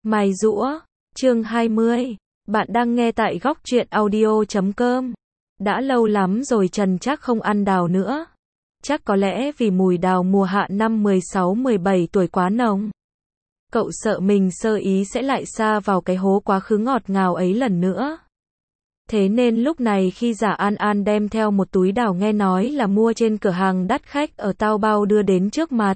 Mài giũa, chương 20. Bạn đang nghe tại góc truyện audio.com. Đã lâu lắm rồi Trần Trác không ăn đào nữa. Chắc có lẽ vì mùi đào mùa hạ năm 16-17 tuổi quá nồng. Cậu sợ mình sơ ý sẽ lại sa vào cái hố quá khứ ngọt ngào ấy lần nữa. Thế nên lúc này khi Giả An An đem theo một túi đào nghe nói là mua trên cửa hàng đắt khách ở Taobao đưa đến trước mặt,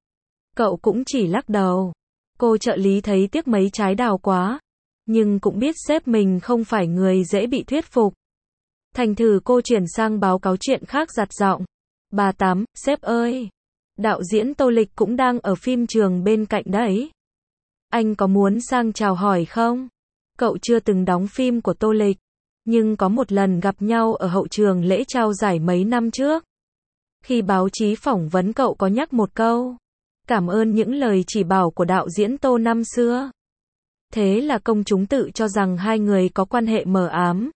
cậu cũng chỉ lắc đầu. Cô trợ lý thấy tiếc mấy trái đào quá, nhưng cũng biết sếp mình không phải người dễ bị thuyết phục. Thành thử cô chuyển sang báo cáo chuyện khác giặt giọng. Bà Tám, sếp ơi, đạo diễn Tô Lịch cũng đang ở phim trường bên cạnh đấy. Anh có muốn sang chào hỏi không? Cậu chưa từng đóng phim của Tô Lịch, nhưng có một lần gặp nhau ở hậu trường lễ trao giải mấy năm trước. Khi báo chí phỏng vấn cậu có nhắc một câu, cảm ơn những lời chỉ bảo của đạo diễn Tô năm xưa. Thế là công chúng tự cho rằng hai người có quan hệ mờ ám.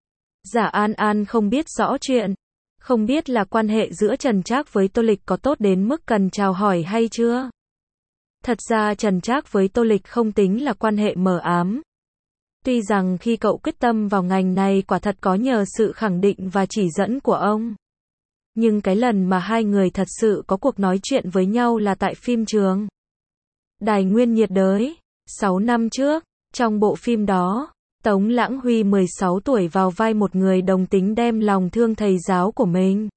Giả An An không biết rõ chuyện, không biết là quan hệ giữa Trần Trác với Tô Lịch có tốt đến mức cần chào hỏi hay chưa. Thật ra Trần Trác với Tô Lịch không tính là quan hệ mờ ám. Tuy rằng khi cậu quyết tâm vào ngành này quả thật có nhờ sự khẳng định và chỉ dẫn của ông. Nhưng cái lần mà hai người thật sự có cuộc nói chuyện với nhau là tại phim trường Đài Nguyên nhiệt đới, 6 năm trước. Trong bộ phim đó, Tống Lãng Huy 16 tuổi vào vai một người đồng tính đem lòng thương thầy giáo của mình.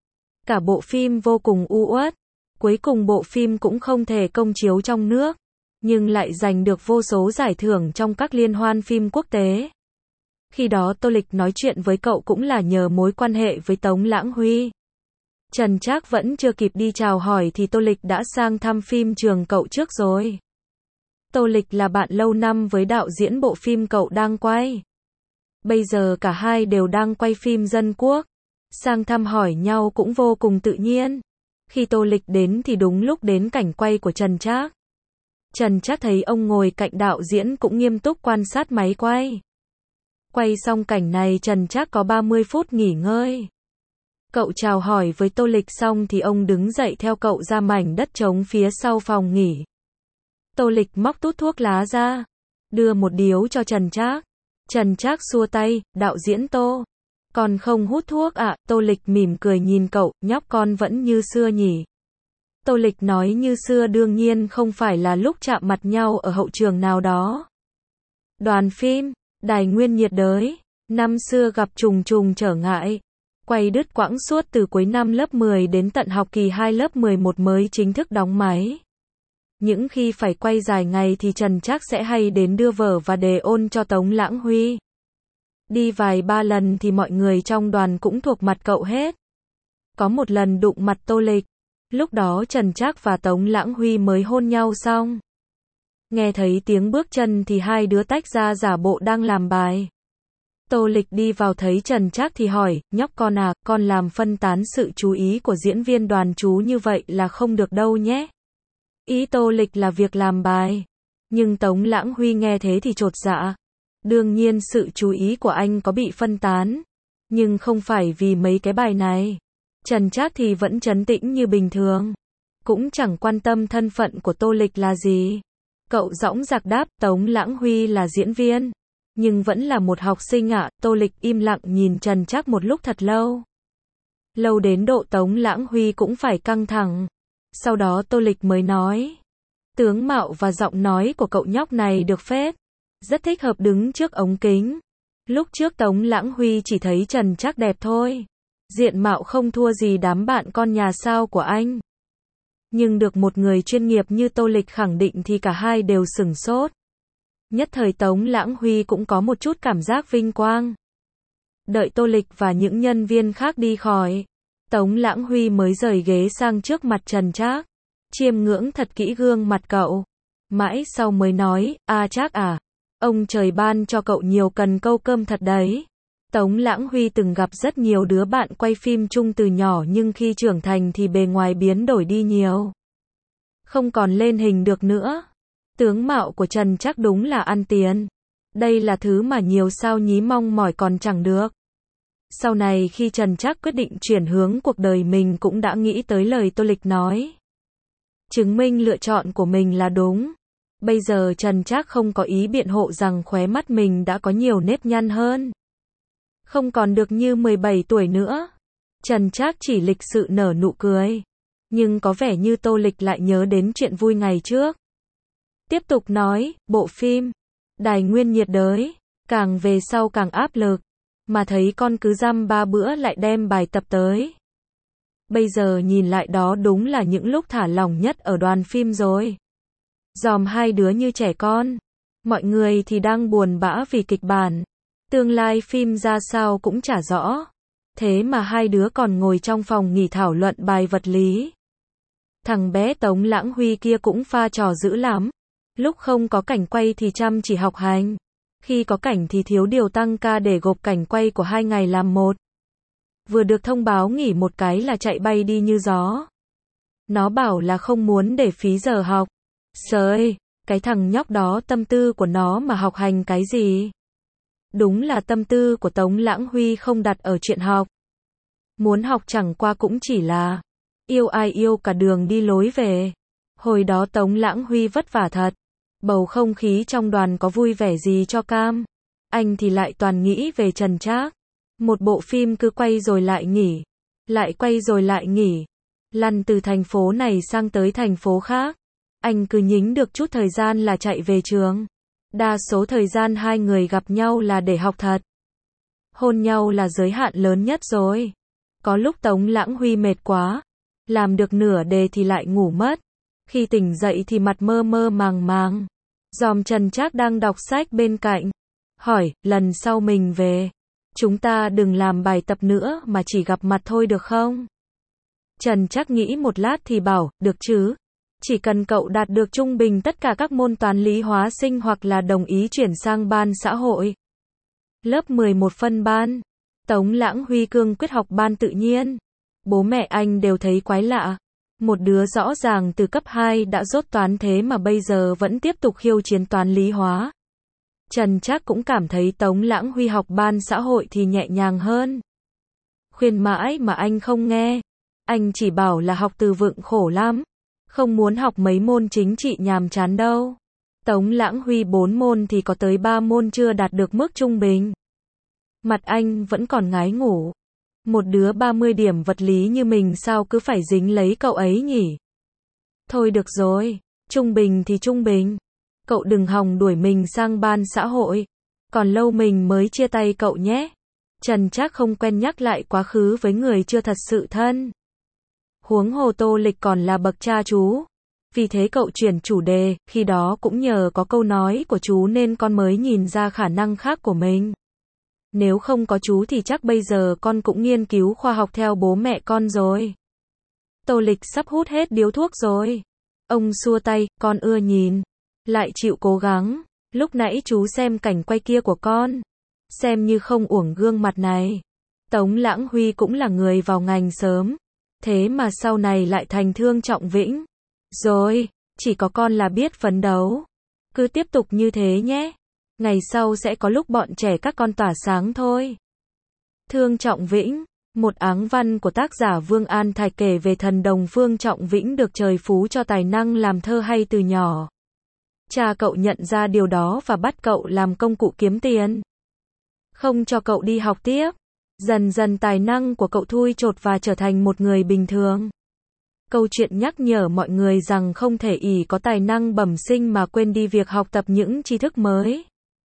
Cả bộ phim vô cùng u uất. Cuối cùng bộ phim cũng không thể công chiếu trong nước, nhưng lại giành được vô số giải thưởng trong các liên hoan phim quốc tế. Khi đó Tô Lịch nói chuyện với cậu cũng là nhờ mối quan hệ với Tống Lãng Huy. Trần Trác vẫn chưa kịp đi chào hỏi thì Tô Lịch đã sang thăm phim trường cậu trước rồi. Tô Lịch là bạn lâu năm với đạo diễn bộ phim cậu đang quay. Bây giờ cả hai đều đang quay phim Dân Quốc. Sang thăm hỏi nhau cũng vô cùng tự nhiên. Khi Tô Lịch đến thì đúng lúc đến cảnh quay của Trần Trác. Trần Trác thấy ông ngồi cạnh đạo diễn cũng nghiêm túc quan sát máy quay. Quay xong cảnh này Trần Trác có 30 phút nghỉ ngơi. Cậu chào hỏi với Tô Lịch xong thì ông đứng dậy theo cậu ra mảnh đất trống phía sau phòng nghỉ. Tô Lịch móc tút thuốc lá ra, đưa một điếu cho Trần Trác. Trần Trác xua tay, đạo diễn Tô, con không hút thuốc ạ. Tô Lịch mỉm cười nhìn cậu, nhóc con vẫn như xưa nhỉ. Tô Lịch nói như xưa đương nhiên không phải là lúc chạm mặt nhau ở hậu trường nào đó. Đoàn phim Đài Nguyên nhiệt đới, năm xưa gặp trùng trùng trở ngại. Quay đứt quãng suốt từ cuối năm lớp 10 đến tận học kỳ 2 lớp 11 mới chính thức đóng máy. Những khi phải quay dài ngày thì Trần Trác sẽ hay đến đưa vở và đề ôn cho Tống Lãng Huy. Đi vài ba lần thì mọi người trong đoàn cũng thuộc mặt cậu hết. Có một lần đụng mặt Tô Lịch. Lúc đó Trần Trác và Tống Lãng Huy mới hôn nhau xong. Nghe thấy tiếng bước chân thì hai đứa tách ra giả bộ đang làm bài. Tô Lịch đi vào thấy Trần Trác thì hỏi, nhóc con à, con làm phân tán sự chú ý của diễn viên đoàn chú như vậy là không được đâu nhé. Ý Tô Lịch là việc làm bài. Nhưng Tống Lãng Huy nghe thế thì chột dạ. Đương nhiên sự chú ý của anh có bị phân tán. Nhưng không phải vì mấy cái bài này. Trần Trác thì vẫn trấn tĩnh như bình thường. Cũng chẳng quan tâm thân phận của Tô Lịch là gì. Cậu dõng dạc đáp, Tống Lãng Huy là diễn viên. Nhưng vẫn là một học sinh ạ. Tô Lịch im lặng nhìn Trần Trác một lúc thật lâu. Lâu đến độ Tống Lãng Huy cũng phải căng thẳng. Sau đó Tô Lịch mới nói. Tướng mạo và giọng nói của cậu nhóc này được phết. Rất thích hợp đứng trước ống kính. Lúc trước Tống Lãng Huy chỉ thấy Trần Trác đẹp thôi. Diện mạo không thua gì đám bạn con nhà sao của anh. Nhưng được một người chuyên nghiệp như Tô Lịch khẳng định thì cả hai đều sửng sốt. Nhất thời Tống Lãng Huy cũng có một chút cảm giác vinh quang. Đợi Tô Lịch và những nhân viên khác đi khỏi, Tống Lãng Huy mới rời ghế sang trước mặt Trần Trác, chiêm ngưỡng thật kỹ gương mặt cậu. Mãi sau mới nói, Trác à, ông trời ban cho cậu nhiều cần câu cơm thật đấy. Tống Lãng Huy từng gặp rất nhiều đứa bạn quay phim chung từ nhỏ nhưng khi trưởng thành thì bề ngoài biến đổi đi nhiều. Không còn lên hình được nữa. Tướng mạo của Trần Trác đúng là ăn tiền. Đây là thứ mà nhiều sao nhí mong mỏi còn chẳng được. Sau này khi Trần Trác quyết định chuyển hướng cuộc đời mình cũng đã nghĩ tới lời Tô Lịch nói. Chứng minh lựa chọn của mình là đúng. Bây giờ Trần Trác không có ý biện hộ rằng khóe mắt mình đã có nhiều nếp nhăn hơn. Không còn được như 17 tuổi nữa. Trần Trác chỉ lịch sự nở nụ cười. Nhưng có vẻ như Tô Lịch lại nhớ đến chuyện vui ngày trước. Tiếp tục nói, bộ phim Đài Nguyên nhiệt đới, càng về sau càng áp lực. Mà thấy con cứ dăm 3 bữa lại đem bài tập tới. Bây giờ nhìn lại đó đúng là những lúc thả lỏng nhất ở đoàn phim rồi. Dòm hai đứa như trẻ con. Mọi người thì đang buồn bã vì kịch bản. Tương lai phim ra sao cũng chả rõ. Thế mà hai đứa còn ngồi trong phòng nghỉ thảo luận bài vật lý. Thằng bé Tống Lãng Huy kia cũng pha trò dữ lắm. Lúc không có cảnh quay thì chăm chỉ học hành. Khi có cảnh thì thiếu điều tăng ca để gộp cảnh quay của 2 ngày làm một. Vừa được thông báo nghỉ một cái là chạy bay đi như gió. Nó bảo là không muốn để phí giờ học. Trời, cái thằng nhóc đó tâm tư của nó mà học hành cái gì? Đúng là tâm tư của Tống Lãng Huy không đặt ở chuyện học. Muốn học chẳng qua cũng chỉ là yêu ai yêu cả đường đi lối về. Hồi đó Tống Lãng Huy vất vả thật. Bầu không khí trong đoàn có vui vẻ gì cho cam. Anh thì lại toàn nghĩ về Trần Trác. Một bộ phim cứ quay rồi lại nghỉ. Lại quay rồi lại nghỉ. Lăn từ thành phố này sang tới thành phố khác. Anh cứ nhính được chút thời gian là chạy về trường. Đa số thời gian hai người gặp nhau là để học thật. Hôn nhau là giới hạn lớn nhất rồi. Có lúc Tống Lãng Huy mệt quá. Làm được nửa đề thì lại ngủ mất. Khi tỉnh dậy thì mặt mơ mơ màng màng. Dòm Trần Trác đang đọc sách bên cạnh. Hỏi, lần sau mình về. Chúng ta đừng làm bài tập nữa mà chỉ gặp mặt thôi được không? Trần Trác nghĩ một lát thì bảo, được chứ. Chỉ cần cậu đạt được trung bình tất cả các môn toán lý hóa sinh hoặc là đồng ý chuyển sang ban xã hội. Lớp 11 phân ban. Tống Lãng Huy cương quyết học ban tự nhiên. Bố mẹ anh đều thấy quái lạ. Một đứa rõ ràng từ cấp 2 đã dốt toán thế mà bây giờ vẫn tiếp tục khiêu chiến toán lý hóa. Trần Trác cũng cảm thấy Tống Lãng Huy học ban xã hội thì nhẹ nhàng hơn. Khuyên mãi mà anh không nghe. Anh chỉ bảo là học từ vựng khổ lắm. Không muốn học mấy môn chính trị nhàm chán đâu. Tống Lãng Huy 4 môn thì có tới 3 môn chưa đạt được mức trung bình. Mặt anh vẫn còn ngái ngủ. Một đứa 30 điểm vật lý như mình sao cứ phải dính lấy cậu ấy nhỉ? Thôi được rồi, trung bình thì trung bình. Cậu đừng hòng đuổi mình sang ban xã hội. Còn lâu mình mới chia tay cậu nhé. Trần Trác không quen nhắc lại quá khứ với người chưa thật sự thân. Huống hồ Tô Lịch còn là bậc cha chú. Vì thế cậu chuyển chủ đề, khi đó cũng nhờ có câu nói của chú nên con mới nhìn ra khả năng khác của mình. Nếu không có chú thì chắc bây giờ con cũng nghiên cứu khoa học theo bố mẹ con rồi. Tô Lịch sắp hút hết điếu thuốc rồi. Ông xua tay, con ưa nhìn. Lại chịu cố gắng. Lúc nãy chú xem cảnh quay kia của con. Xem như không uổng gương mặt này. Tống Lãng Huy cũng là người vào ngành sớm. Thế mà sau này lại thành Thương Trọng Vĩnh. Rồi, chỉ có con là biết phấn đấu. Cứ tiếp tục như thế nhé. Ngày sau sẽ có lúc bọn trẻ các con tỏa sáng thôi. Thương Trọng Vĩnh, một áng văn của tác giả Vương An Thạch kể về thần đồng Vương Trọng Vĩnh được trời phú cho tài năng làm thơ hay từ nhỏ. Cha cậu nhận ra điều đó và bắt cậu làm công cụ kiếm tiền. Không cho cậu đi học tiếp. Dần dần tài năng của cậu thui chột và trở thành một người bình thường. Câu chuyện nhắc nhở mọi người rằng không thể ỷ có tài năng bẩm sinh mà quên đi việc học tập những tri thức mới.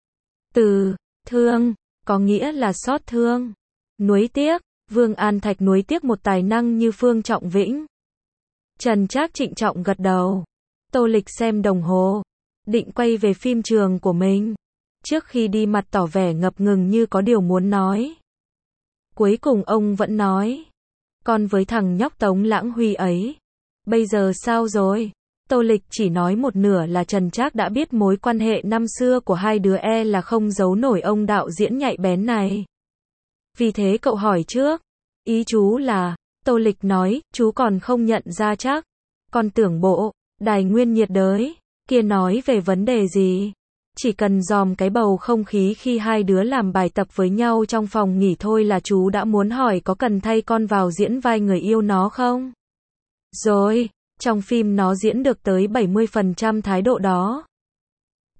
Từ thương có nghĩa là xót thương. Nuối tiếc, Vương An Thạch nuối tiếc một tài năng như Phương Trọng Vĩnh. Trần Trác trịnh trọng gật đầu. Tô Lịch xem đồng hồ, định quay về phim trường của mình. Trước khi đi mặt tỏ vẻ ngập ngừng như có điều muốn nói. Cuối cùng ông vẫn nói, con với thằng nhóc Tống Lãng Huy ấy, bây giờ sao rồi? Tô Lịch chỉ nói một nửa là Trần Trác đã biết mối quan hệ năm xưa của hai đứa là không giấu nổi ông đạo diễn nhạy bén này. Vì thế cậu hỏi trước. Ý chú là, Tô Lịch nói, chú còn không nhận ra chắc. Con tưởng bộ, Đài Nguyên nhiệt đới, kia nói về vấn đề gì? Chỉ cần dòm cái bầu không khí khi hai đứa làm bài tập với nhau trong phòng nghỉ thôi là chú đã muốn hỏi có cần thay con vào diễn vai người yêu nó không? Rồi, trong phim nó diễn được tới 70% thái độ đó.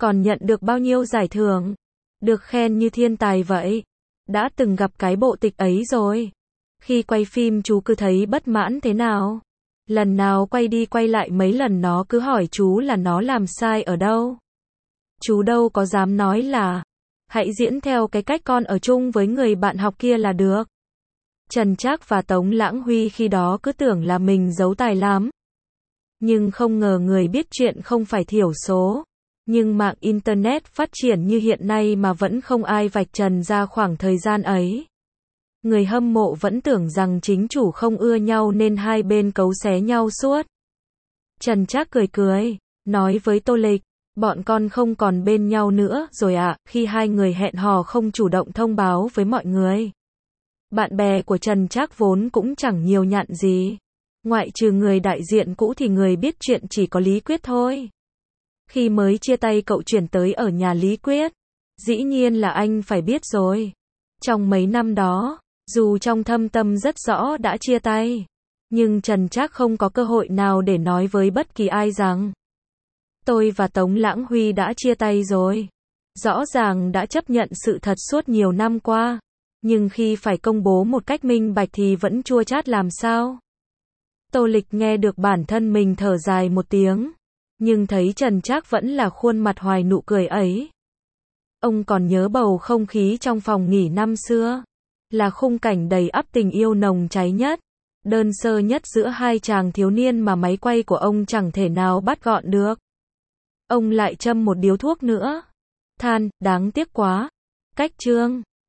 còn nhận được bao nhiêu giải thưởng, được khen như thiên tài vậy. Đã từng gặp cái bộ tịch ấy rồi. Khi quay phim chú cứ thấy bất mãn thế nào? Lần nào quay đi quay lại mấy lần nó cứ hỏi chú là nó làm sai ở đâu. Chú đâu có dám nói là hãy diễn theo cái cách con ở chung với người bạn học kia là được. Trần Trác và Tống Lãng Huy khi đó cứ tưởng là mình giấu tài lắm. Nhưng không ngờ người biết chuyện không phải thiểu số. Nhưng mạng Internet phát triển như hiện nay mà vẫn không ai vạch trần ra khoảng thời gian ấy. Người hâm mộ vẫn tưởng rằng chính chủ không ưa nhau nên hai bên cấu xé nhau suốt. Trần Trác cười cười, nói với Tô Lịch, bọn con không còn bên nhau nữa rồi ạ, khi hai người hẹn hò không chủ động thông báo với mọi người. Bạn bè của Trần Trác vốn cũng chẳng nhiều nhặn gì. Ngoại trừ người đại diện cũ thì người biết chuyện chỉ có Lý Quyết thôi. Khi mới chia tay cậu chuyển tới ở nhà Lý Quyết. Dĩ nhiên là anh phải biết rồi. Trong mấy năm đó, dù trong thâm tâm rất rõ đã chia tay, nhưng Trần Trác không có cơ hội nào để nói với bất kỳ ai rằng tôi và Tống Lãng Huy đã chia tay rồi. Rõ ràng đã chấp nhận sự thật suốt nhiều năm qua, nhưng khi phải công bố một cách minh bạch thì vẫn chua chát làm sao. Tô Lịch nghe được bản thân mình thở dài một tiếng, nhưng thấy Trần Trác vẫn là khuôn mặt hoài nụ cười ấy. Ông còn nhớ bầu không khí trong phòng nghỉ năm xưa, là khung cảnh đầy ắp tình yêu nồng cháy nhất, đơn sơ nhất giữa hai chàng thiếu niên mà máy quay của ông chẳng thể nào bắt gọn được. Ông lại châm một điếu thuốc nữa, than, đáng tiếc quá. Cách chương